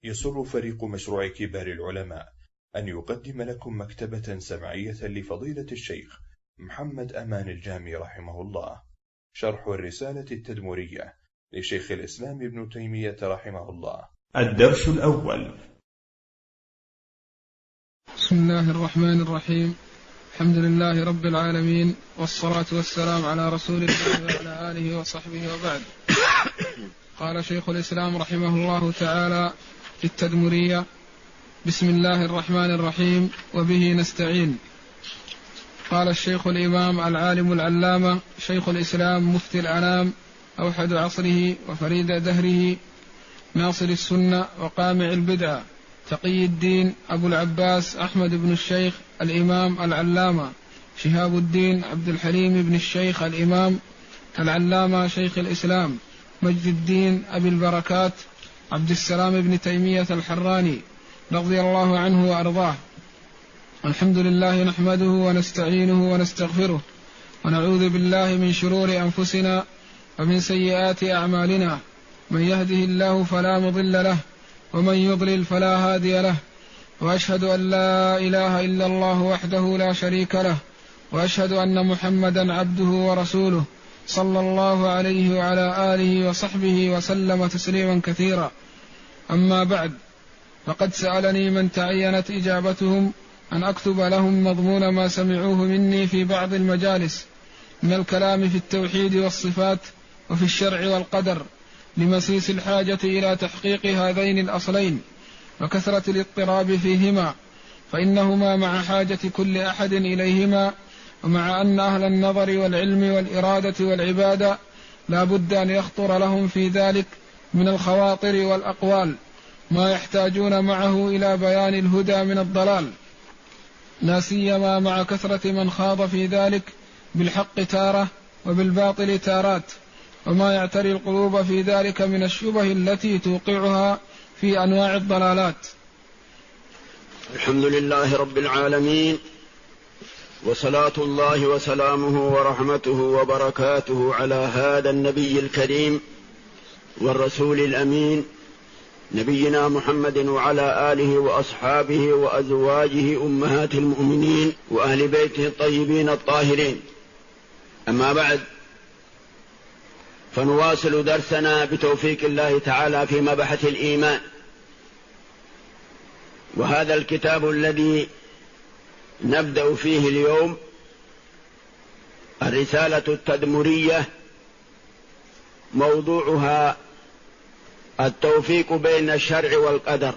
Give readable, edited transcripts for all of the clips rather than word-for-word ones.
يسر فريق مشروع كبار العلماء أن يقدم لكم مكتبة سمعية لفضيلة الشيخ محمد أمان الجامي رحمه الله، شرح الرسالة التدمرية لشيخ الإسلام ابن تيمية رحمه الله. الدرس الأول. بسم الله الرحمن الرحيم. الحمد لله رب العالمين، والصلاة والسلام على رسول الله وعلى آله وصحبه وبعد. قال شيخ الإسلام رحمه الله تعالى في التدمرية: بسم الله الرحمن الرحيم وبه نستعين. قال الشيخ الإمام العالم العلامة شيخ الإسلام مفتي الأنام أوحد عصره وفريد دهره ناصر السنة وقامع البدعة تقي الدين أبو العباس أحمد بن الشيخ الإمام العلامة شهاب الدين عبد الحليم بن الشيخ الإمام العلامة شيخ الإسلام مجد الدين أبي البركات عبد السلام بن تيمية الحراني رضي الله عنه وأرضاه. الحمد لله نحمده ونستعينه ونستغفره ونعوذ بالله من شرور أنفسنا ومن سيئات أعمالنا، من يهده الله فلا مضل له ومن يضلل فلا هادي له، وأشهد أن لا إله إلا الله وحده لا شريك له، وأشهد أن محمدا عبده ورسوله صلى الله عليه وعلى آله وصحبه وسلم تسليما كثيرا. أما بعد، فقد سألني من تعينت إجابتهم أن أكتب لهم مضمون ما سمعوه مني في بعض المجالس من الكلام في التوحيد والصفات وفي الشرع والقدر، لمسيس الحاجة إلى تحقيق هذين الأصلين وكثرة الاضطراب فيهما، فإنهما مع حاجة كل أحد إليهما، ومع أن أهل النظر والعلم والإرادة والعبادة لا بد أن يخطر لهم في ذلك من الخواطر والأقوال ما يحتاجون معه إلى بيان الهدى من الضلال، لا سيما مع كثرة من خاض في ذلك بالحق تارة وبالباطل تارات، وما يعتري القلوب في ذلك من الشبه التي توقعها في أنواع الضلالات. الحمد لله رب العالمين، وصلاة الله وسلامه ورحمته وبركاته على هذا النبي الكريم والرسول الأمين نبينا محمد وعلى آله وأصحابه وأزواجه أمهات المؤمنين وأهل بيته الطيبين الطاهرين. أما بعد، فنواصل درسنا بتوفيق الله تعالى في مبحث الإيمان، وهذا الكتاب الذي نبدأ فيه اليوم الرسالة التدمرية، موضوعها التوفيق بين الشرع والقدر،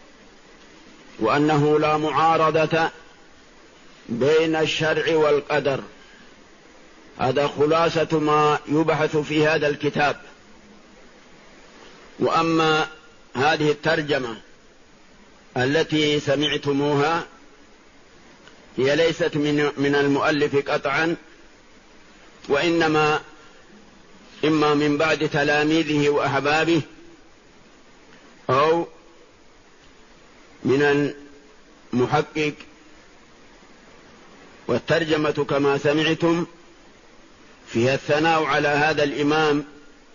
وأنه لا معارضة بين الشرع والقدر. هذا خلاصة ما يبحث في هذا الكتاب. وأما هذه الترجمة التي سمعتموها هي ليست من المؤلف قطعا، وإنما إما من بعد تلاميذه وأحبابه أو من المحقق. والترجمة كما سمعتم فيها الثناء على هذا الإمام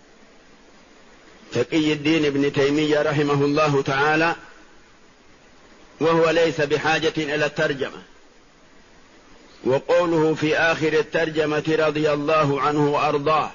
تقي الدين ابن تيمية رحمه الله تعالى، وهو ليس بحاجة إلى الترجمة. وقوله في آخر الترجمة رضي الله عنه وأرضاه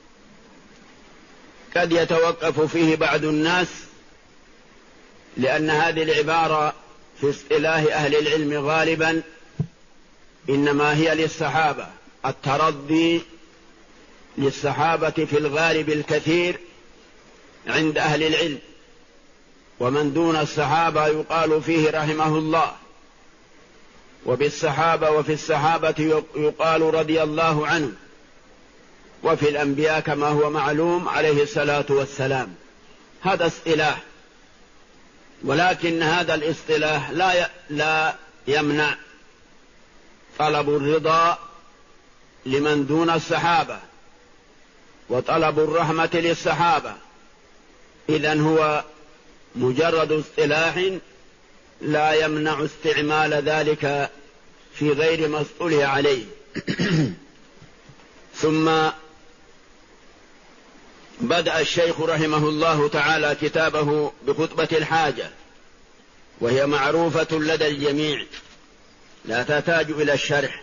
قد يتوقف فيه بعض الناس، لأن هذه العبارة في اصطلاح أهل العلم غالبا إنما هي للصحابة، الترضي للصحابة في الغالب الكثير عند أهل العلم، ومن دون الصحابة يقال فيه رحمه الله، وبالصحابة وفي الصحابة يقال رضي الله عنه، وفي الأنبياء كما هو معلوم عليه الصلاة والسلام. هذا اصطلاح، ولكن هذا الاصطلاح لا يمنع طلب الرضا لمن دون الصحابة وطلب الرحمة للصحابة. إذن هو مجرد اصطلاح لا يمنع استعمال ذلك في غير ما اصطلح عليه. ثم بدأ الشيخ رحمه الله تعالى كتابه بخطبة الحاجة، وهي معروفة لدى الجميع لا تحتاج إلى الشرح.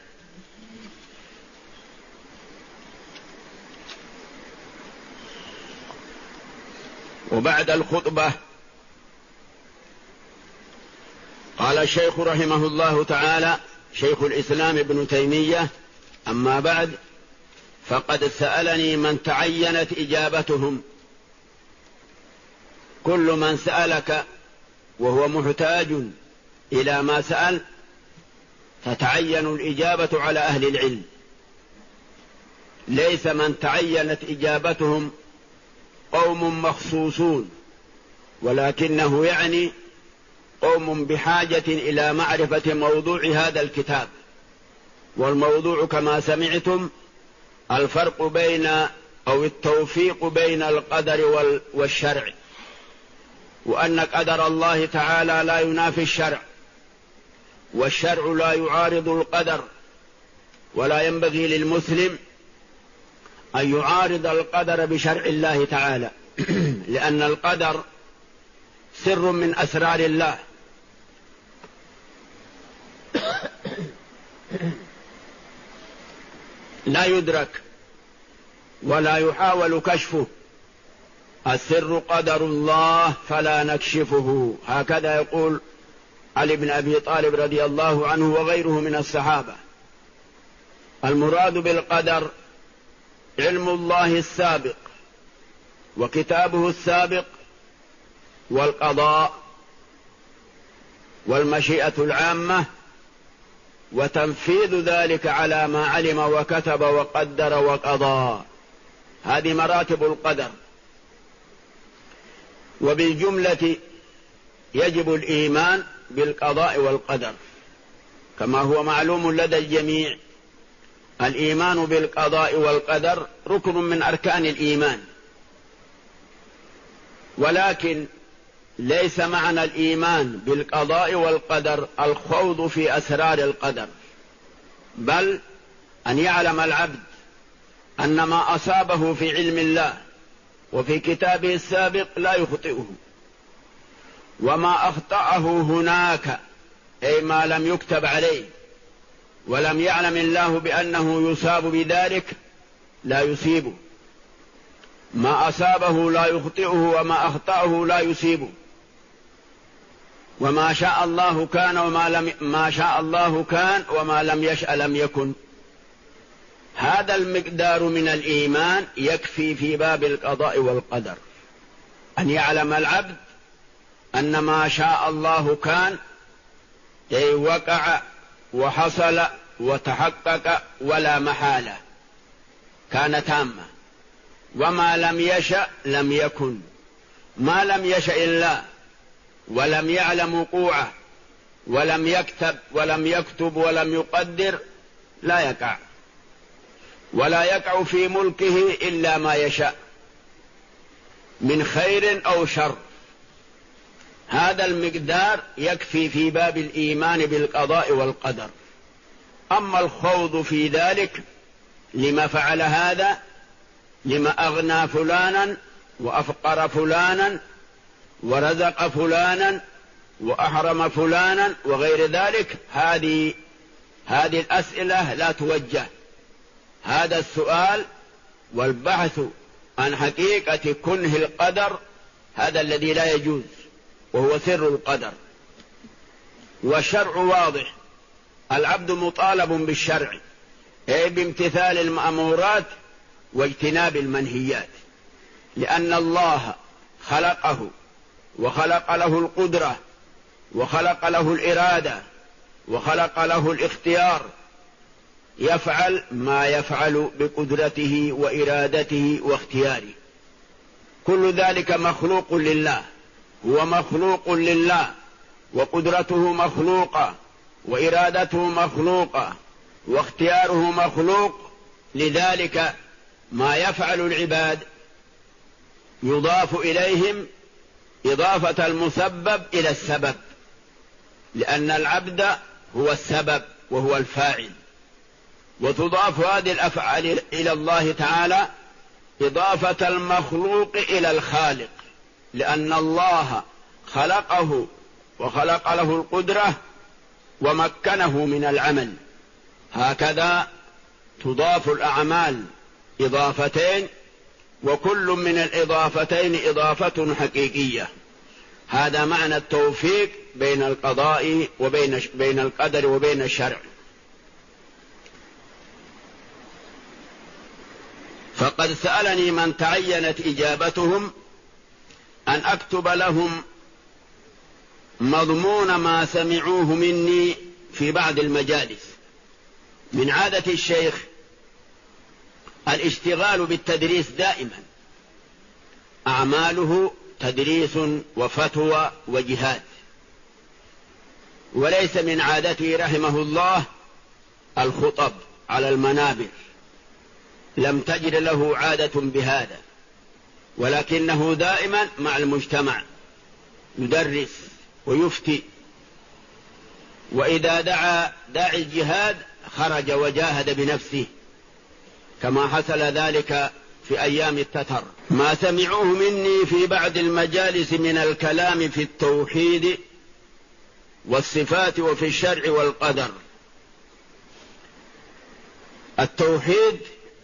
وبعد الخطبة قال الشيخ رحمه الله تعالى شيخ الإسلام ابن تيمية: أما بعد، فقد سألني من تعينت إجابتهم. كل من سألك وهو محتاج إلى ما سأل تتعين الإجابة على أهل العلم، ليس من تعينت إجابتهم قوم مخصوصون، ولكنه يعني قوم بحاجة إلى معرفة موضوع هذا الكتاب. والموضوع كما سمعتم الفرق بين أو التوفيق بين القدر والشرع، وأن قدر الله تعالى لا ينافي الشرع، والشرع لا يعارض القدر، ولا ينبغي للمسلم أن يعارض القدر بشرع الله تعالى لأن القدر سر من أسرار الله، لا يدرك ولا يحاول كشفه. السر قدر الله فلا نكشفه، هكذا يقول علي بن أبي طالب رضي الله عنه وغيره من الصحابة. المراد بالقدر علم الله السابق وكتابه السابق والقضاء والمشيئة العامة وتنفيذ ذلك على ما علم وكتب وقدر وقضى. هذه مراتب القدر. وبالجملة يجب الإيمان بالقضاء والقدر كما هو معلوم لدى الجميع. الإيمان بالقضاء والقدر ركن من أركان الإيمان، ولكن ليس معنى الإيمان بالقضاء والقدر الخوض في أسرار القدر، بل أن يعلم العبد أن ما أصابه في علم الله وفي كتابه السابق لا يخطئه، وما أخطأه هناك أي ما لم يكتب عليه ولم يعلم الله بأنه يصاب بذلك لا يصيبه. ما أصابه لا يخطئه وما أخطأه لا يصيبه. وما شاء الله كان ما شاء الله كان وما لم يشأ لم يكن. هذا المقدار من الإيمان يكفي في باب القضاء والقدر، أن يعلم العبد أن ما شاء الله كان، أي وقع وحصل وتحقق ولا محالة، كان تامة. وما لم يشأ لم يكن. ما لم يشأ الله ولم يعلم وقوعه ولم يكتب ولم يكتب ولم يقدر لا يقع، ولا يقع في ملكه إلا ما يشاء من خير أو شر. هذا المقدار يكفي في باب الإيمان بالقضاء والقدر. أما الخوض في ذلك لما فعل هذا، لما أغنى فلانا وأفقر فلانا ورزق فلانا وأحرم فلانا وغير ذلك، هذه الأسئلة لا توجه. هذا السؤال والبحث عن حقيقة كنه القدر هذا الذي لا يجوز، وهو سر القدر. والشرع واضح، العبد مطالب بالشرع، أي بامتثال المأمورات واجتناب المنهيات، لأن الله خلقه وخلق له القدرة وخلق له الإرادة وخلق له الاختيار، يفعل ما يفعل بقدرته وإرادته واختياره. كل ذلك مخلوق لله، هو مخلوق لله، وقدرته مخلوقة وإرادته مخلوقة واختياره مخلوق. لذلك ما يفعل العباد يضاف إليهم إضافة المسبب إلى السبب، لأن العبد هو السبب وهو الفاعل، وتضاف هذه الأفعال إلى الله تعالى إضافة المخلوق إلى الخالق، لأن الله خلقه وخلق له القدرة ومكنه من العمل. هكذا تضاف الأعمال إضافتين، وكل من الإضافتين إضافة حقيقية. هذا معنى التوفيق بين القضاء وبين القدر وبين الشرع. فقد سألني من تعينت إجابتهم أن أكتب لهم مضمون ما سمعوه مني في بعض المجالس. من عادة الشيخ الاشتغال بالتدريس دائما، أعماله تدريس وفتوى وجهاد، وليس من عادته رحمه الله الخطب على المنابر، لم تجد له عادة بهذا، ولكنه دائما مع المجتمع يدرس ويفتي، وإذا دعا داعي الجهاد خرج وجاهد بنفسه، كما حصل ذلك في أيام التتر. ما سمعوه مني في بعض المجالس من الكلام في التوحيد والصفات وفي الشرع والقدر. التوحيد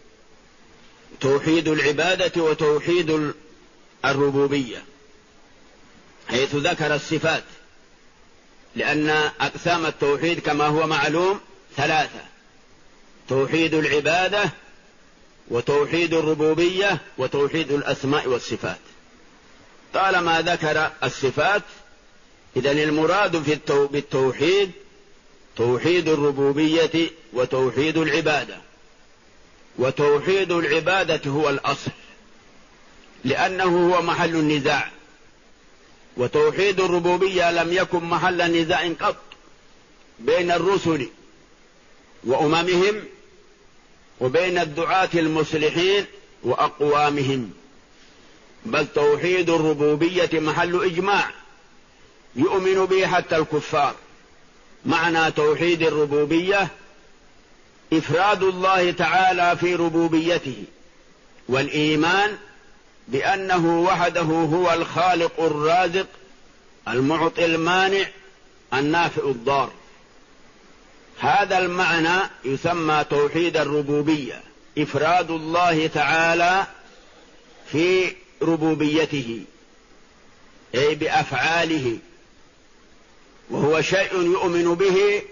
توحيد العبادة وتوحيد الربوبية، حيث ذكر الصفات، لأن أقسام التوحيد كما هو معلوم ثلاثة: توحيد العبادة وتوحيد الربوبية وتوحيد الأسماء والصفات. طالما ذكر الصفات إذن المراد بالتوحيد توحيد الربوبية وتوحيد العبادة. وتوحيد العبادة هو الأصل، لأنه هو محل النزاع، وتوحيد الربوبية لم يكن محل نزاع قط بين الرسل وأممهم وبين الدعاة المصلحين وأقوامهم، بل توحيد الربوبية محل إجماع يؤمن به حتى الكفار. معنى توحيد الربوبية إفراد الله تعالى في ربوبيته، والإيمان بأنه وحده هو الخالق الرازق المعطي المانع النافع الضار. هذا المعنى يسمى توحيد الربوبية، إفراد الله تعالى في ربوبيته أي بأفعاله، وهو شيء يؤمن به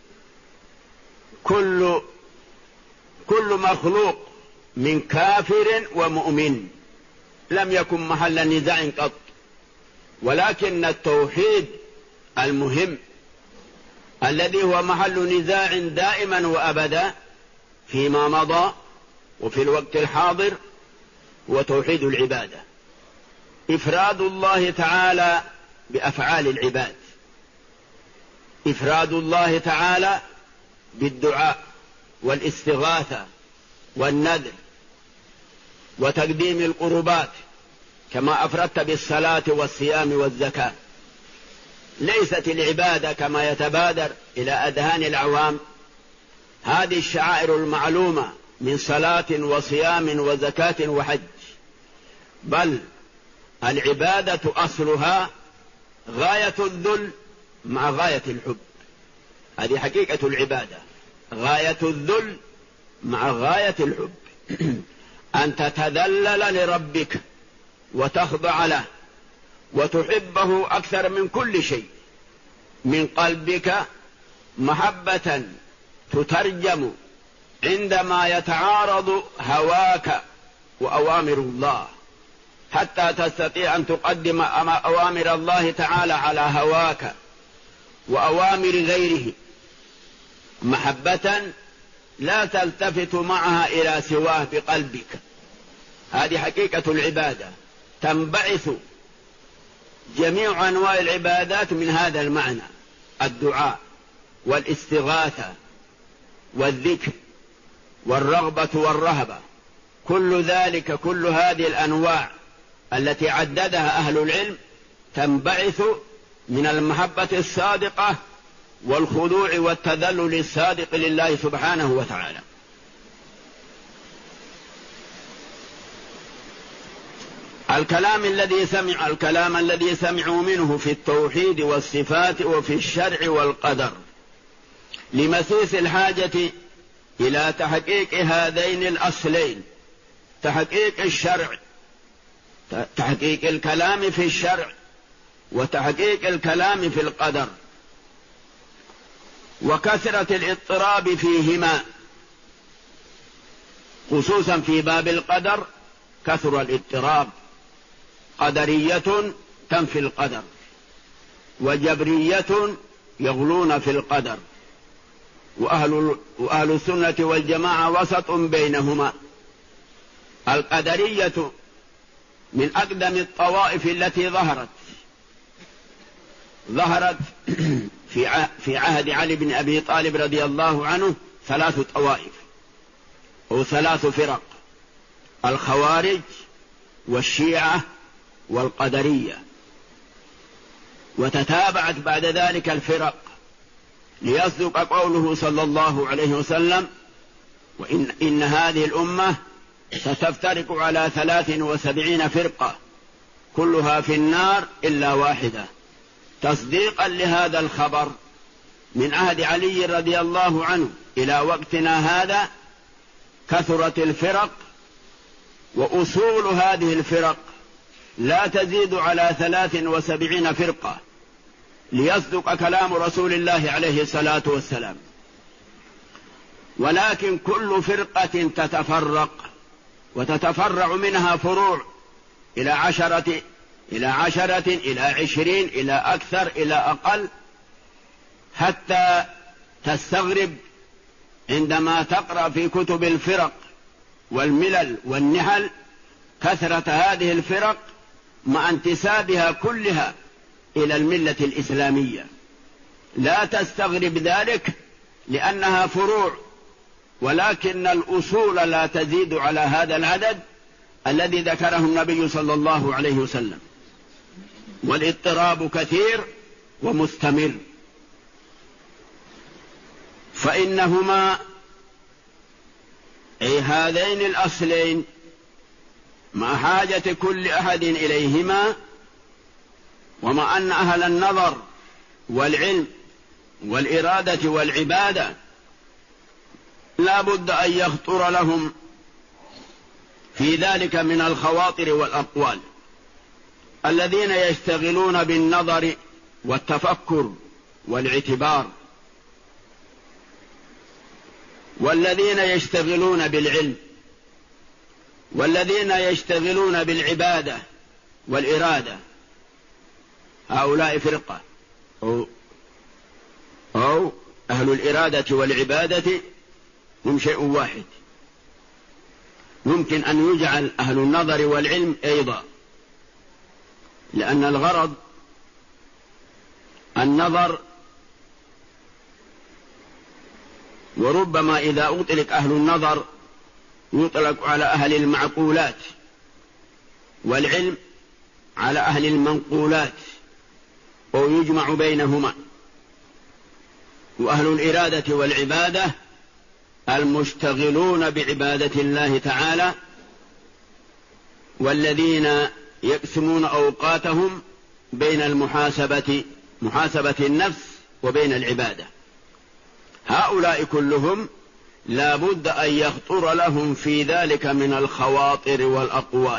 كل مخلوق من كافر ومؤمن، لم يكن محل نزاع قط. ولكن التوحيد المهم الذي هو محل نزاع دائما وأبدا فيما مضى وفي الوقت الحاضر هو توحيد العبادة، إفراد الله تعالى بأفعال العباد، إفراد الله تعالى بالدعاء والاستغاثة والنذر وتقديم القربات، كما أفردت بالصلاة والصيام والزكاة. ليست العبادة كما يتبادر إلى أذهان العوام هذه الشعائر المعلومة من صلاة وصيام وزكاة وحج، بل العبادة أصلها غاية الذل مع غاية الحب. هذه حقيقة العبادة، غاية الذل مع غاية الحب. أن تتذلل لربك وتخضع له وتحبه أكثر من كل شيء من قلبك، محبة تترجم عندما يتعارض هواك وأوامر الله، حتى تستطيع أن تقدم أوامر الله تعالى على هواك وأوامر غيره، محبة لا تلتفت معها إلى سواه بقلبك. هذه حقيقة العبادة، تنبعث جميع أنواع العبادات من هذا المعنى: الدعاء والاستغاثة والذكر والرغبة والرهبة، كل ذلك، كل هذه الأنواع التي عددها أهل العلم تنبعث من المحبة الصادقة والخضوع والتذلل الصادق لله سبحانه وتعالى. الكلام الذي سمعوا منه في التوحيد والصفات وفي الشرع والقدر، لمسيس الحاجة إلى تحقيق هذين الأصلين، تحقيق الشرع، تحقيق الكلام في الشرع وتحقيق الكلام في القدر، وكثرة الاضطراب فيهما، خصوصا في باب القدر كثر الاضطراب. قدرية تنفي القدر، وجبرية يغلون في القدر، وأهل السنة والجماعة وسط بينهما. القدرية من أقدم الطوائف التي ظهرت في عهد علي بن أبي طالب رضي الله عنه 3 طوائف أو 3 فرق: الخوارج والشيعة والقدرية، وتتابعت بعد ذلك الفرق ليصدق قوله صلى الله عليه وسلم: وإن هذه الأمة ستفترق على 73 فرقة كلها في النار إلا واحدة. تصديقا لهذا الخبر من عهد علي رضي الله عنه إلى وقتنا هذا كثرت الفرق، وأصول هذه الفرق لا تزيد على 73 فرقة، ليصدق كلام رسول الله عليه الصلاة والسلام. ولكن كل فرقة تتفرق وتتفرع منها فروع إلى 10 إلى 20 إلى أكثر إلى أقل، حتى تستغرب عندما تقرأ في كتب الفرق والملل والنحل كثرة هذه الفرق مع انتسابها كلها إلى الملة الإسلامية. لا تستغرب ذلك لأنها فروع، ولكن الأصول لا تزيد على هذا العدد الذي ذكره النبي صلى الله عليه وسلم. والاضطراب كثير ومستمر، فإنهما أي هذين الأصلين مع حاجة كل أحد إليهما، ومع أن أهل النظر والعلم والإرادة والعبادة لا بد أن يخطر لهم في ذلك من الخواطر والأقوال. الذين يشتغلون بالنظر والتفكر والاعتبار، والذين يشتغلون بالعلم، والذين يشتغلون بالعبادة والإرادة، هؤلاء فرقة أو أهل الإرادة والعبادة هم شيء واحد. يمكن أن يجعل أهل النظر والعلم أيضا، لأن الغرض النظر، وربما إذا أطلق أهل النظر يطلق على أهل المعقولات، والعلم على أهل المنقولات، أو يجمع بينهما. وأهل الإرادة والعبادة المشتغلون بعبادة الله تعالى، والذين يقسمون أوقاتهم بين محاسبة النفس وبين العبادة. هؤلاء كلهم لا بد أن يخطر لهم في ذلك من الخواطر والأقوال،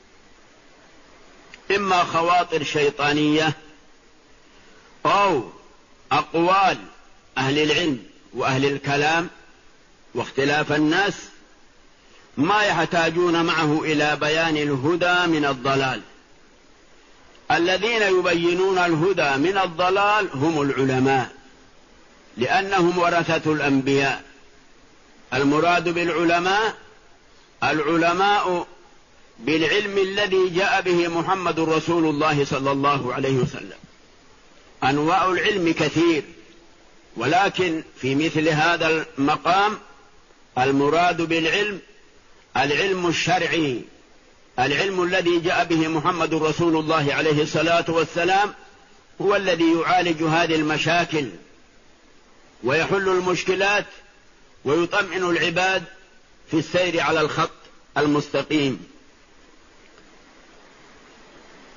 إما خواطر شيطانية أو أقوال أهل العلم وأهل الكلام واختلاف الناس، ما يحتاجون معه إلى بيان الهدى من الضلال. الذين يبينون الهدى من الضلال هم العلماء، لأنهم ورثة الأنبياء. المراد بالعلماء العلماء بالعلم الذي جاء به محمد رسول الله صلى الله عليه وسلم. أنواع العلم كثير، ولكن في مثل هذا المقام المراد بالعلم العلم الشرعي، العلم الذي جاء به محمد رسول الله عليه الصلاة والسلام، هو الذي يعالج هذه المشاكل ويحل المشكلات ويطمئن العباد في السير على الخط المستقيم.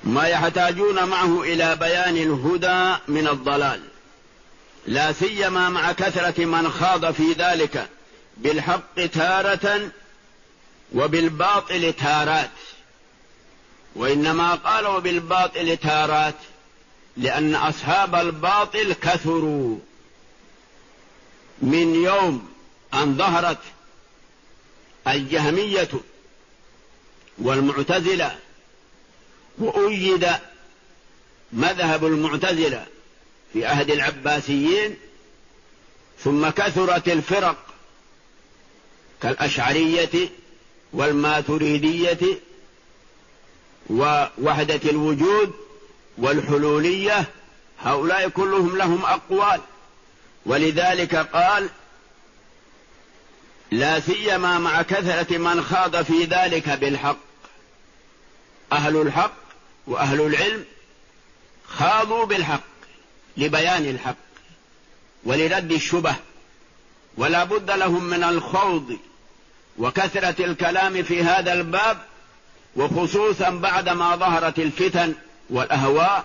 ما يحتاجون معه إلى بيان الهدى من الضلال، لا سيما مع كثرة من خاض في ذلك بالحق تارة وبالباطل تارات. وإنما قالوا بالباطل تارات لأن أصحاب الباطل كثروا. من يوم أن ظهرت الجهمية والمعتزلة وأيد مذهب المعتزلة في عهد العباسيين، ثم كثرت الفرق كالأشعرية والماتريدية ووحدة الوجود والحلولية، هؤلاء كلهم لهم أقوال. ولذلك قال لا سيما مع كثرة من خاض في ذلك بالحق. أهل الحق وأهل العلم خاضوا بالحق لبيان الحق ولرد الشبه، ولا بد لهم من الخوض وكثرة الكلام في هذا الباب، وخصوصا بعدما ظهرت الفتن والأهواء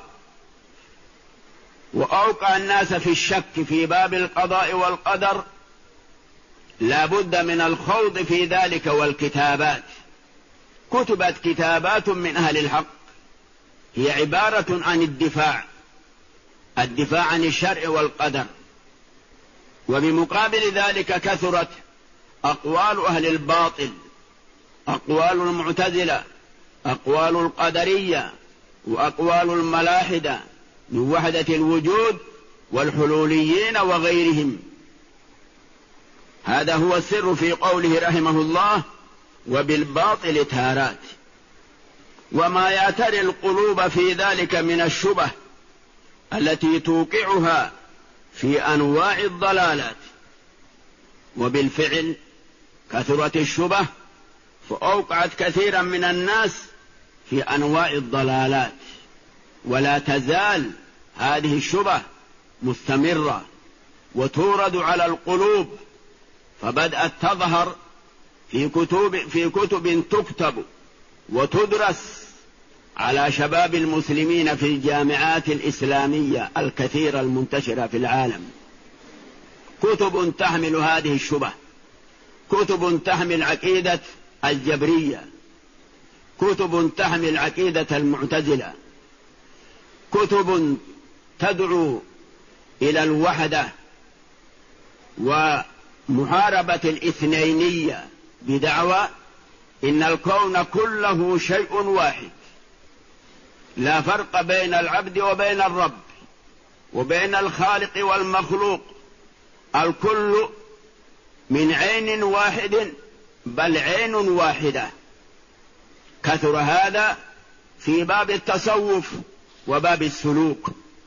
وأوقع الناس في الشك في باب القضاء والقدر. لا بد من الخوض في ذلك. والكتابات كتبت كتابات من أهل الحق هي عبارة عن الدفاع عن الشرع والقدر. وبمقابل ذلك كثرت أقوال أهل الباطل، أقوال المعتزلة، أقوال القدرية، وأقوال الملاحدة من وحدة الوجود والحلوليين وغيرهم. هذا هو السر في قوله رحمه الله وبالباطل تارات. وما يعتري القلوب في ذلك من الشبه التي توقعها في أنواع الضلالات. وبالفعل كثرت الشبه فأوقعت كثيرا من الناس في أنواع الضلالات، ولا تزال هذه الشبه مستمرة وتورد على القلوب، فبدأت تظهر في كتب تكتب وتدرس على شباب المسلمين في الجامعات الإسلامية الكثيرة المنتشرة في العالم، كتب تحمل هذه الشبه، كتب تحمل عقيدة الجبرية، كتب تحمل عقيدة المعتزلة، كتب تدعو إلى الوحدة ومحاربة الاثنينية بدعوى إن الكون كله شيء واحد، لا فرق بين العبد وبين الرب وبين الخالق والمخلوق، الكل من عين واحد بل عين واحدة. كثر هذا في باب التصوف وباب السلوك،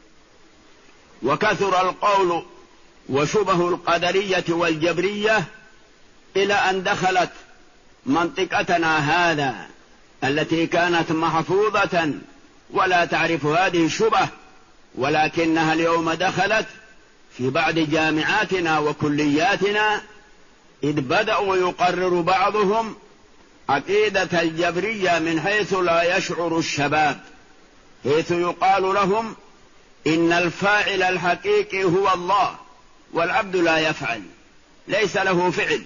وكثر القول وشبه القدرية والجبرية إلى أن دخلت منطقتنا هذا التي كانت محفوظة ولا تعرف هذه الشبه، ولكنها اليوم دخلت في بعض جامعاتنا وكلياتنا، إذ بدأوا يقرر بعضهم عقيدة الجبرية من حيث لا يشعر الشباب، حيث يقال لهم إن الفاعل الحقيقي هو الله والعبد لا يفعل، ليس له فعل،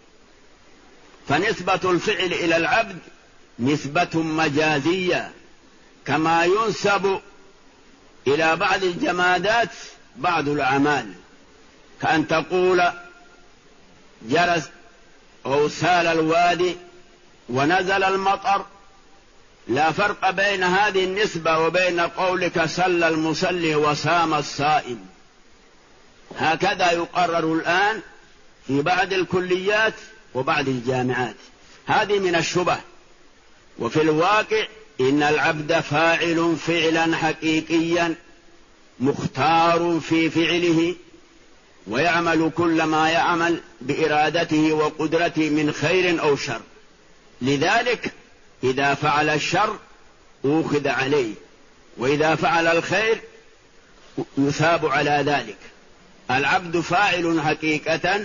فنسبة الفعل إلى العبد نسبة مجازية، كما ينسب إلى بعض الجمادات بعض الأعمال، كأن تقول جرس أو سال الوادي ونزل المطر، لا فرق بين هذه النسبة وبين قولك صلى المصلي وصام الصائم. هكذا يقرر الآن في بعض الكليات وبعض الجامعات، هذه من الشبه. وفي الواقع إن العبد فاعل فعلا حقيقيا مختار في فعله، ويعمل كل ما يعمل بإرادته وقدرته من خير أو شر، لذلك إذا فعل الشر أوخذ عليه، وإذا فعل الخير يثاب على ذلك. العبد فاعل حقيقة،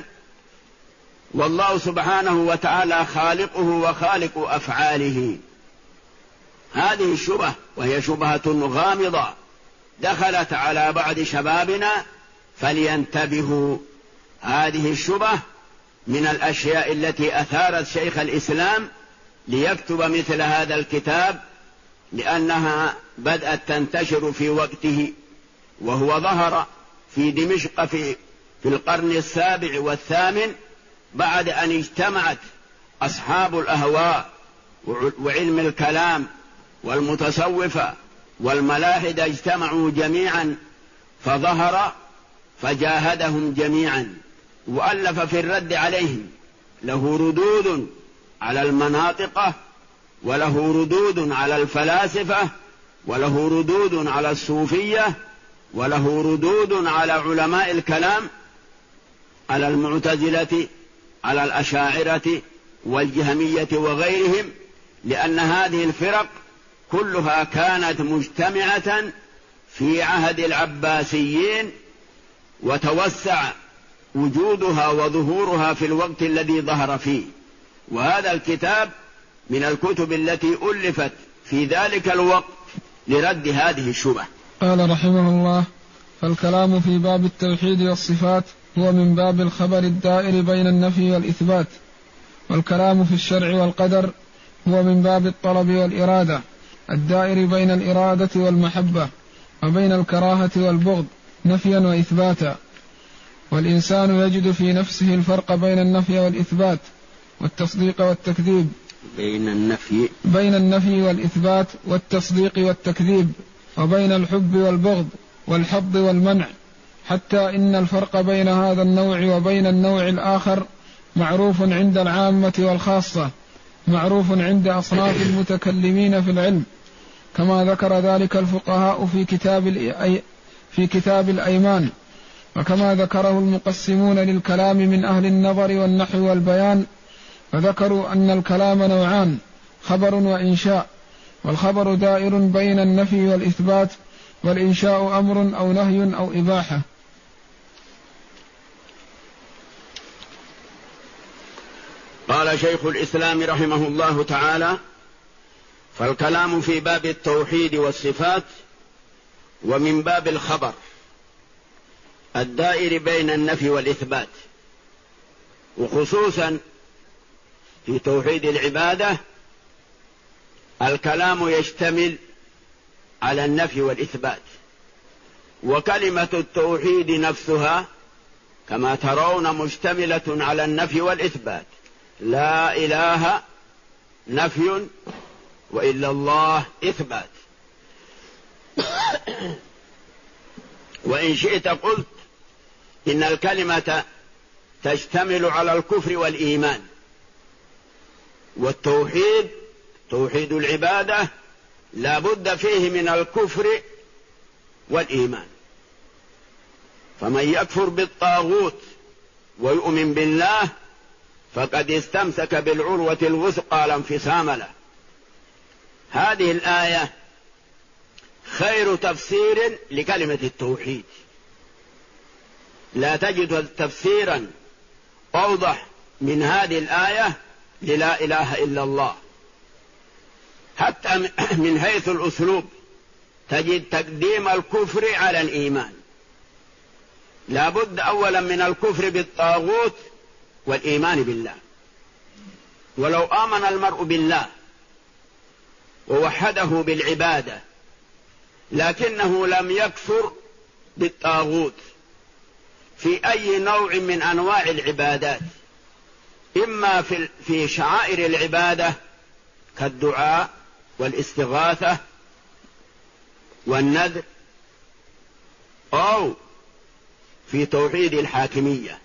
والله سبحانه وتعالى خالقه وخالق أفعاله. هذه الشبهة، وهي شبهة غامضة دخلت على بعض شبابنا، فلينتبهوا. هذه الشبهة من الأشياء التي أثارت شيخ الإسلام ليكتب مثل هذا الكتاب، لأنها بدأت تنتشر في وقته، وهو ظهر في دمشق في القرن 7 والثامن، بعد أن اجتمعت أصحاب الأهواء وعلم الكلام والمتصوفة والملاحدة، اجتمعوا جميعا فظهر فجاهدهم جميعا، وألف في الرد عليهم، له ردود على المناطقة، وله ردود على الفلاسفة، وله ردود على الصوفية، وله ردود على علماء الكلام، على المعتزلة، على الأشاعرة والجهمية وغيرهم، لأن هذه الفرق كلها كانت مجتمعة في عهد العباسيين، وتوسع وجودها وظهورها في الوقت الذي ظهر فيه. وهذا الكتاب من الكتب التي ألفت في ذلك الوقت لرد هذه الشبهة. قال رحمه الله: فالكلام في باب التوحيد والصفات هو من باب الخبر الدائر بين النفي والإثبات، والكلام في الشرع والقدر هو من باب الطلب والإرادة الدائر بين الإرادة والمحبة، وبين الكراهة والبغض نفيا وإثباتا. والإنسان يجد في نفسه الفرق بين النفي والإثبات والتصديق والتكذيب، بين النفي والإثبات والتصديق والتكذيب، وبين الحب والبغض والحظ والمنع، حتى إن الفرق بين هذا النوع وبين النوع الآخر معروف عند العامة والخاصة، معروف عند أصناف المتكلمين في العلم، كما ذكر ذلك الفقهاء في كتاب الأيمان، وكما ذكره المقسمون للكلام من أهل النظر والنحو والبيان، فذكروا أن الكلام نوعان: خبر وإنشاء، والخبر دائر بين النفي والإثبات، والإنشاء أمر أو نهي أو إباحة. قال شيخ الإسلام رحمه الله تعالى: فالكلام في باب التوحيد والصفات ومن باب الخبر الدائر بين النفي والإثبات، وخصوصا في توحيد العبادة الكلام يشتمل على النفي والإثبات، وكلمة التوحيد نفسها كما ترون مشتملة على النفي والإثبات. لا إله نفي، وإلا الله إثبات. وإن شئت قلت إن الكلمة تشتمل على الكفر والإيمان، والتوحيد توحيد العبادة لا بد فيه من الكفر والإيمان. فمن يكفر بالطاغوت ويؤمن بالله فقد استمسك بالعروة الوثقى لا انفصام له. هذه الآية خير تفسير لكلمة التوحيد، لا تجد تفسيرا أوضح من هذه الآية للا إله إلا الله. حتى من حيث الأسلوب تجد تقديم الكفر على الإيمان. لا بد أولا من الكفر بالطاغوت والإيمان بالله. ولو آمن المرء بالله ووحده بالعبادة لكنه لم يكفر بالطاغوت في أي نوع من أنواع العبادات، إما في شعائر العبادة كالدعاء والاستغاثة والنذر، أو في توحيد الحاكمية.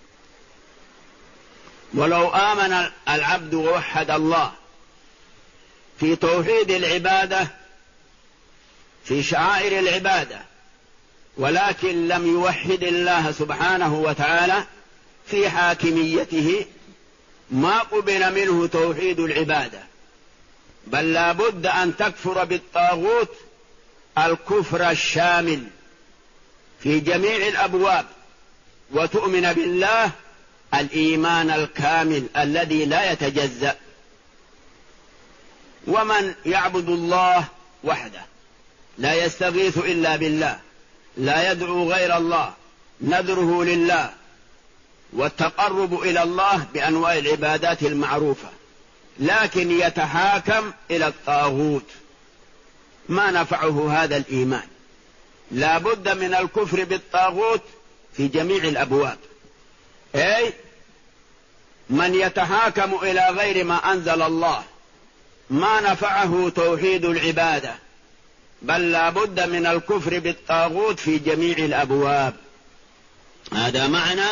ولو آمن العبد ووحد الله في توحيد العبادة في شعائر العبادة، ولكن لم يوحد الله سبحانه وتعالى في حاكميته، ما قبل منه توحيد العبادة، بل لا بد أن تكفر بالطاغوت الكفر الشامل في جميع الأبواب، وتؤمن بالله الإيمان الكامل الذي لا يتجزأ. ومن يعبد الله وحده لا يستغيث إلا بالله، لا يدعو غير الله، نذره لله والتقرب إلى الله بأنواع العبادات المعروفة، لكن يتحاكم إلى الطاغوت، ما نفعه هذا الإيمان. لا بد من الكفر بالطاغوت في جميع الأبواب. أي من يتحاكم إلى غير ما أنزل الله ما نفعه توحيد العبادة، بل لا بد من الكفر بالطاغوت في جميع الأبواب. هذا معنى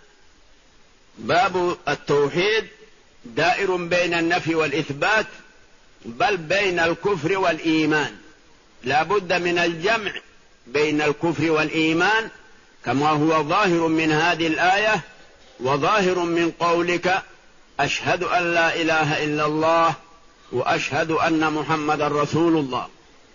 باب التوحيد دائر بين النفي والإثبات، بل بين الكفر والإيمان. لا بد من الجمع بين الكفر والإيمان كما هو ظاهر من هذه الآية وظاهر من قولك أشهد أن لا إله إلا الله وأشهد أن محمد رسول الله.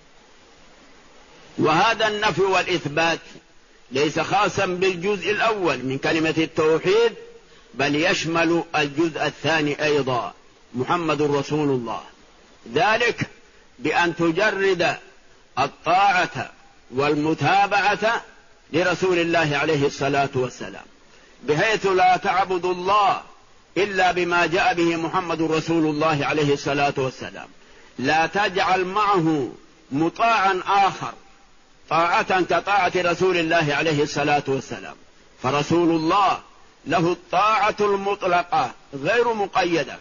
وهذا النفي والإثبات ليس خاصا بالجزء الأول من كلمة التوحيد، بل يشمل الجزء الثاني أيضا، محمد رسول الله. ذلك بأن تجرد الطاعة والمتابعة لرسول الله عليه الصلاة والسلام، بحيث لا تعبد الله إلا بما جاء به محمد رسول الله عليه الصلاة والسلام. لا تجعل معه مطاعا آخر طاعة كطاعة رسول الله عليه الصلاة والسلام، فرسول الله له الطاعة المطلقة غير مقيدة،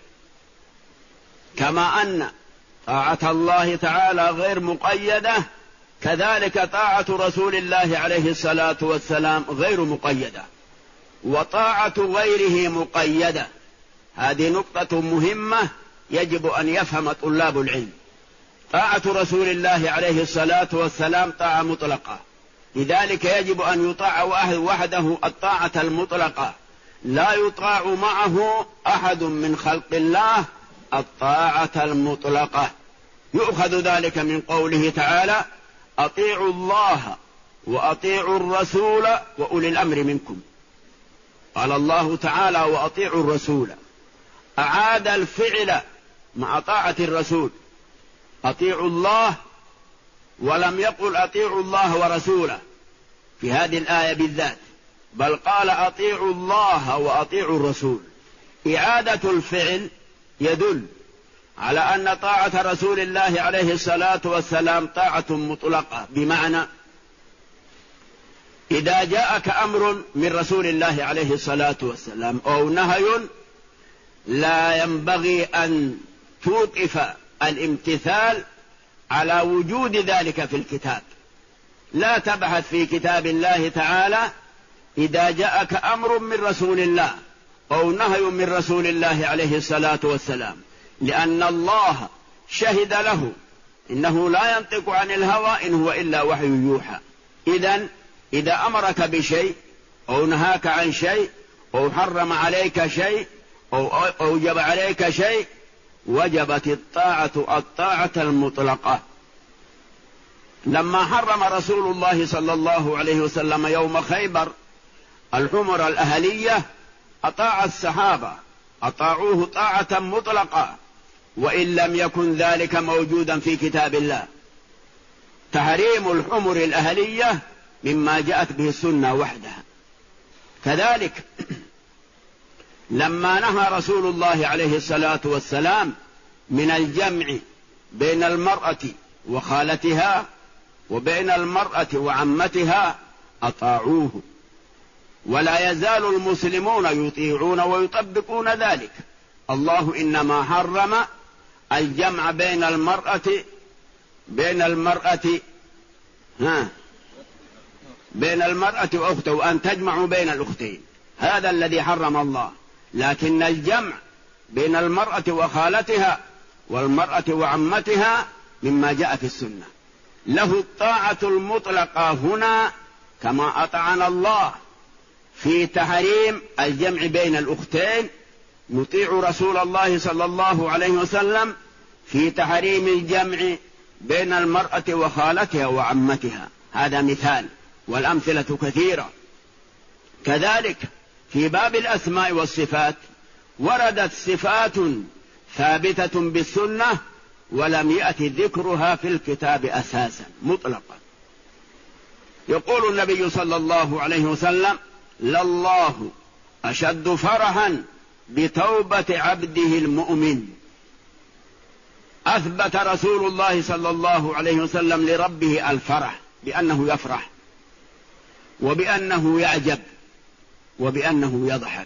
كما أن طاعة الله تعالى غير مقيدة، كذلك طاعة رسول الله عليه الصلاة والسلام غير مقيدة، وطاعة غيره مقيدة. هذه نقطة مهمة يجب أن يفهم طلاب العلم. طاعة رسول الله عليه الصلاة والسلام طاعة مطلقة، لذلك يجب أن يطاع وحده الطاعة المطلقة، لا يطاع معه أحد من خلق الله الطاعة المطلقة. يؤخذ ذلك من قوله تعالى أطيعوا الله وأطيعوا الرسول وأولي الأمر منكم. قال الله تعالى وأطيعوا الرسول، أعاد الفعل مع طاعة الرسول، أطيعوا الله، ولم يقل أطيعوا الله ورسوله في هذه الآية بالذات، بل قال أطيعوا الله وأطيعوا الرسول. إعادة الفعل يدل على أن طاعة رسول الله عليه الصلاة والسلام طاعة مطلقة، بمعنى إذا جاءك أمر من رسول الله عليه الصلاة والسلام أو نهي، لا ينبغي أن توقف الامتثال على وجود ذلك في الكتاب. لا تبحث في كتاب الله تعالى إذا جاءك أمر من رسول الله أو نهي من رسول الله عليه الصلاة والسلام، لأن الله شهد له إنه لا ينطق عن الهوى إن هو إلا وحي يوحى. إذا أمرك بشيء أو نهاك عن شيء أو حرم عليك شيء أو أوجب عليك شيء، وجبت الطاعة المطلقة. لما حرم رسول الله صلى الله عليه وسلم يوم خيبر الحمر الأهلية، أطاع الصحابة، أطاعوه طاعة مطلقة، وإن لم يكن ذلك موجودا في كتاب الله. تحريم الحمر الأهلية مما جاءت به السنة وحدها. كذلك لما نهى رسول الله عليه الصلاة والسلام من الجمع بين المرأة وخالتها وبين المرأة وعمتها أطاعوه، ولا يزال المسلمون يطيعون ويطبقون ذلك. الله إنما حرم الجمع بين المرأة وأخته، وأن تجمعوا بين الأختين، هذا الذي حرم الله. لكن الجمع بين المرأة وخالتها والمرأة وعمتها مما جاء في السنة. له الطاعة المطلقة هنا، كما أطعنا الله في تحريم الجمع بين الأختين، نطيع رسول الله صلى الله عليه وسلم في تحريم الجمع بين المرأة وخالتها وعمتها. هذا مثال، والأمثلة كثيرة. كذلك في باب الأسماء والصفات وردت صفات ثابتة بالسنة ولم يأتي ذكرها في الكتاب أساسا مطلقا. يقول النبي صلى الله عليه وسلم: لله أشد فرحا بتوبة عبده المؤمن. أثبت رسول الله صلى الله عليه وسلم لربه الفرح بأنه يفرح، وبأنه يعجب، وبأنه يضحك.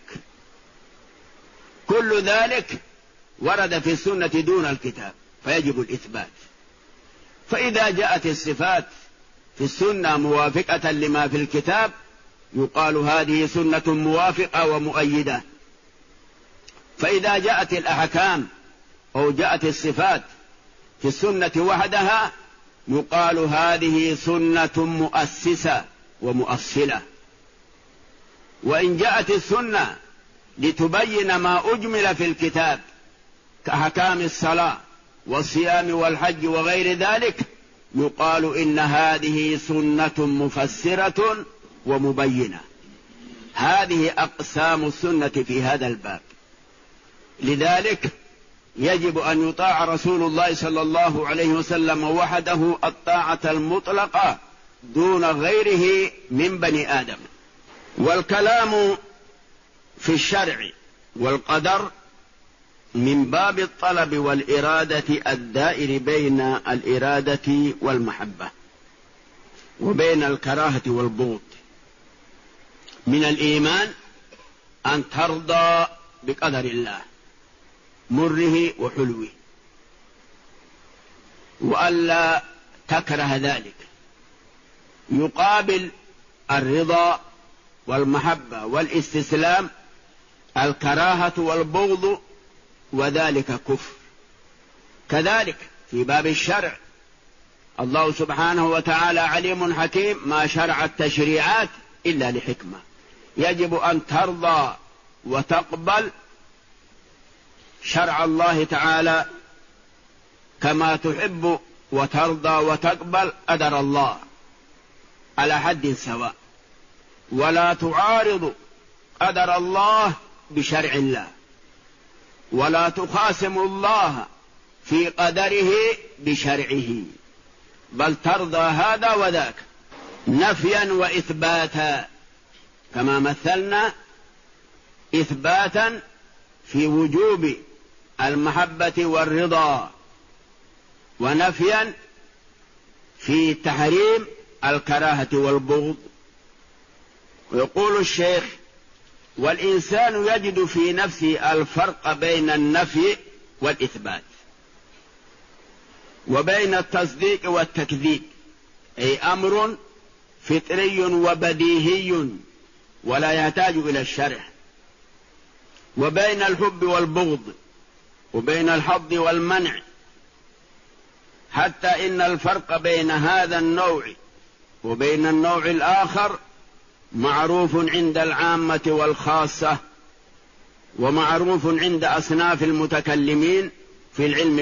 كل ذلك ورد في السنة دون الكتاب، فيجب الإثبات. فإذا جاءت الصفات في السنة موافقة لما في الكتاب يقال هذه سنة موافقة ومؤيدة. فإذا جاءت الأحكام أو جاءت الصفات في السنة وحدها يقال هذه سنة مؤسسة ومؤصلة. وإن جاءت السنة لتبين ما أجمل في الكتاب كأحكام الصلاة والصيام والحج وغير ذلك يقال إن هذه سنة مفسرة ومبينة. هذه أقسام السنة في هذا الباب. لذلك يجب أن يطاع رسول الله صلى الله عليه وسلم وحده الطاعة المطلقة دون غيره من بني آدم. والكلام في الشرع والقدر من باب الطلب والإرادة الدائر بين الإرادة والمحبة وبين الكراهة والبغض. من الإيمان أن ترضى بقدر الله مره وحلوه، وألا تكره ذلك. يقابل الرضا والمحبة والاستسلام الكراهة والبغض، وذلك كفر. كذلك في باب الشرع الله سبحانه وتعالى عليم حكيم، ما شرع التشريعات إلا لحكمة. يجب أن ترضى وتقبل شرع الله تعالى كما تحب وترضى وتقبل قدر الله على حد سواء، ولا تعارض قدر الله بشرع الله، ولا تخاصم الله في قدره بشرعه، بل ترضى هذا وذاك نفيا وإثباتا، كما مثلنا إثباتا في وجوب المحبة والرضا، ونفيا في تحريم الكراهة والبغض. ويقول الشيخ: والإنسان يجد في نفسه الفرق بين النفي والإثبات، وبين التصديق والتكذيب، أي أمر فطري وبديهي ولا يحتاج إلى الشرع، وبين الحب والبغض، وبين الحظ والمنع، حتى إن الفرق بين هذا النوع وبين النوع الآخر معروف عند العامة والخاصة، ومعروف عند أصناف المتكلمين في العلم